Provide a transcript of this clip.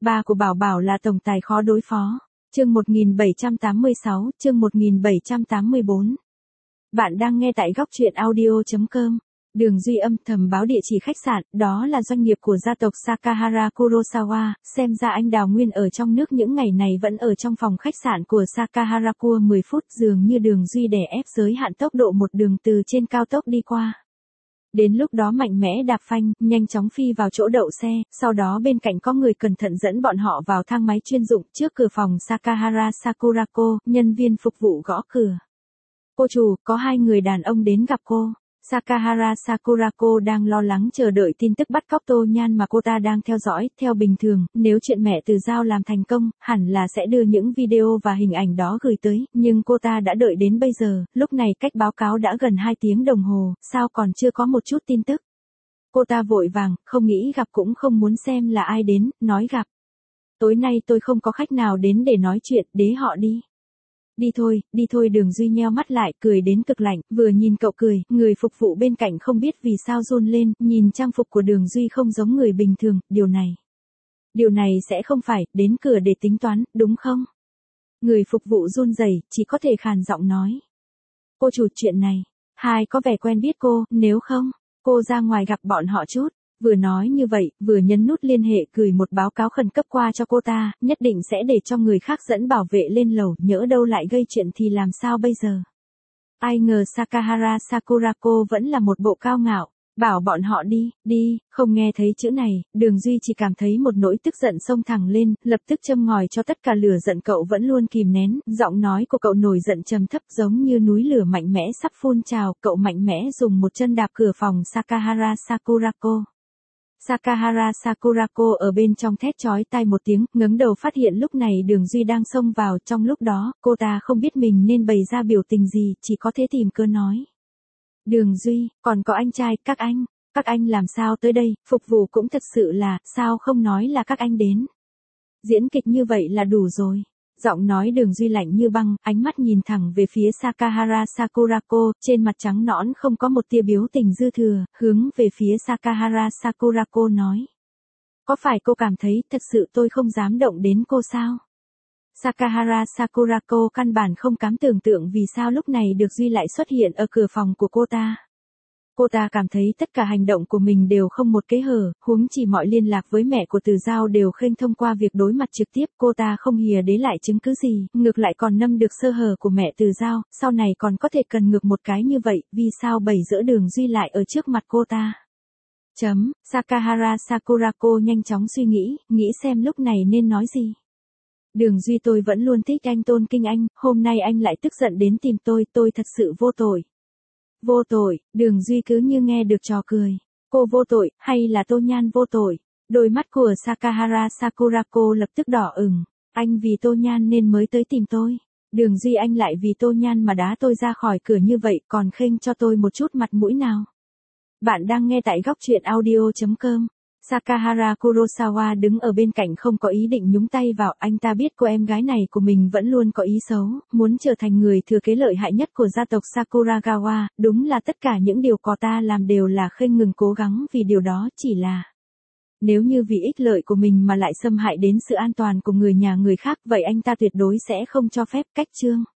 Ba của Bảo Bảo là tổng tài khó đối phó. Chương 1786, chương 1784. Bạn đang nghe tại góc truyện audio.com. Đường Duy âm thầm báo địa chỉ khách sạn, đó là doanh nghiệp của gia tộc Sakahara Kurosawa, xem ra anh Đào Nguyên ở trong nước những ngày này vẫn ở trong phòng khách sạn của Sakahara Kur 10 phút, dường như Đường Duy đè ép giới hạn tốc độ một đường từ trên cao tốc đi qua. Đến lúc đó mạnh mẽ đạp phanh, nhanh chóng phi vào chỗ đậu xe, sau đó bên cạnh có người cẩn thận dẫn bọn họ vào thang máy chuyên dụng, trước cửa phòng Sakahara Sakurako, nhân viên phục vụ gõ cửa. Cô chủ, có hai người đàn ông đến gặp cô. Sakahara Sakurako đang lo lắng chờ đợi tin tức bắt cóc Tô Nhan mà cô ta đang theo dõi. Theo bình thường, nếu chuyện mẹ Từ Giao làm thành công, hẳn là sẽ đưa những video và hình ảnh đó gửi tới, nhưng cô ta đã đợi đến bây giờ, lúc này cách báo cáo đã gần 2 tiếng đồng hồ, sao còn chưa có một chút tin tức. Cô ta vội vàng, không nghĩ gặp cũng không muốn xem là ai đến, nói gặp. Tối nay tôi không có khách nào đến để nói chuyện, để họ đi. Đi thôi, Đường Duy nheo mắt lại, cười đến cực lạnh, vừa nhìn cậu cười, người phục vụ bên cạnh không biết vì sao run lên, nhìn trang phục của Đường Duy không giống người bình thường, điều này sẽ không phải, đến cửa để tính toán, đúng không? Người phục vụ run rẩy, chỉ có thể khàn giọng nói. Cô chủ, chuyện này, hai có vẻ quen biết cô, nếu không, cô ra ngoài gặp bọn họ chút. Vừa nói như vậy, vừa nhấn nút liên hệ gửi một báo cáo khẩn cấp qua cho cô ta, nhất định sẽ để cho người khác dẫn bảo vệ lên lầu, nhỡ đâu lại gây chuyện thì làm sao bây giờ. Ai ngờ Sakahara Sakurako vẫn là một bộ cao ngạo, bảo bọn họ đi, không nghe thấy chữ này, Đường Duy chỉ cảm thấy một nỗi tức giận xông thẳng lên, lập tức châm ngòi cho tất cả lửa giận cậu vẫn luôn kìm nén, giọng nói của cậu nổi giận trầm thấp giống như núi lửa mạnh mẽ sắp phun trào, cậu mạnh mẽ dùng một chân đạp cửa phòng Sakahara Sakurako. Sakahara Sakurako ở bên trong thét chói tai một tiếng, ngẩng đầu phát hiện lúc này Đường Duy đang xông vào, trong lúc đó, cô ta không biết mình nên bày ra biểu tình gì, chỉ có thể tìm cơ nói. Đường Duy, còn có anh trai, các anh làm sao tới đây, phục vụ cũng thật sự là, sao không nói là các anh đến. Diễn kịch như vậy là đủ rồi. Giọng nói Đường Duy lạnh như băng, ánh mắt nhìn thẳng về phía Sakahara Sakurako, trên mặt trắng nõn không có một tia biểu tình dư thừa, hướng về phía Sakahara Sakurako nói. Có phải cô cảm thấy thật sự tôi không dám động đến cô sao? Sakahara Sakurako căn bản không dám tưởng tượng vì sao lúc này Đường Duy lại xuất hiện ở cửa phòng của cô ta. Cô ta cảm thấy tất cả hành động của mình đều không một kẽ hở, huống chỉ mọi liên lạc với mẹ của Từ Giao đều khênh thông qua việc đối mặt trực tiếp, cô ta không hìa đế lại chứng cứ gì, ngược lại còn nâm được sơ hở của mẹ Từ Giao, sau này còn có thể cần ngược một cái như vậy, vì sao bày giữa Đường Duy lại ở trước mặt cô ta. Sakahara Sakurako nhanh chóng suy nghĩ xem lúc này nên nói gì. Đường Duy, tôi vẫn luôn thích anh, tôn kính anh, hôm nay anh lại tức giận đến tìm tôi thật sự vô tội. Vô tội, Đường Duy cứ như nghe được trò cười. Cô vô tội, hay là Tô Nhan vô tội? Đôi mắt của Sakahara Sakurako lập tức đỏ ửng. Anh vì Tô Nhan nên mới tới tìm tôi. Đường Duy, anh lại vì Tô Nhan mà đá tôi ra khỏi cửa như vậy, còn khênh cho tôi một chút mặt mũi nào. Bạn đang nghe tại góc truyện audio.com. Sakahara Kurosawa đứng ở bên cạnh không có ý định nhúng tay vào, anh ta biết cô em gái này của mình vẫn luôn có ý xấu, muốn trở thành người thừa kế lợi hại nhất của gia tộc Sakuragawa, đúng là tất cả những điều cô ta làm đều là khênh ngừng cố gắng vì điều đó chỉ là. Nếu như vì ích lợi của mình mà lại xâm hại đến sự an toàn của người nhà người khác, vậy anh ta tuyệt đối sẽ không cho phép. Cách chương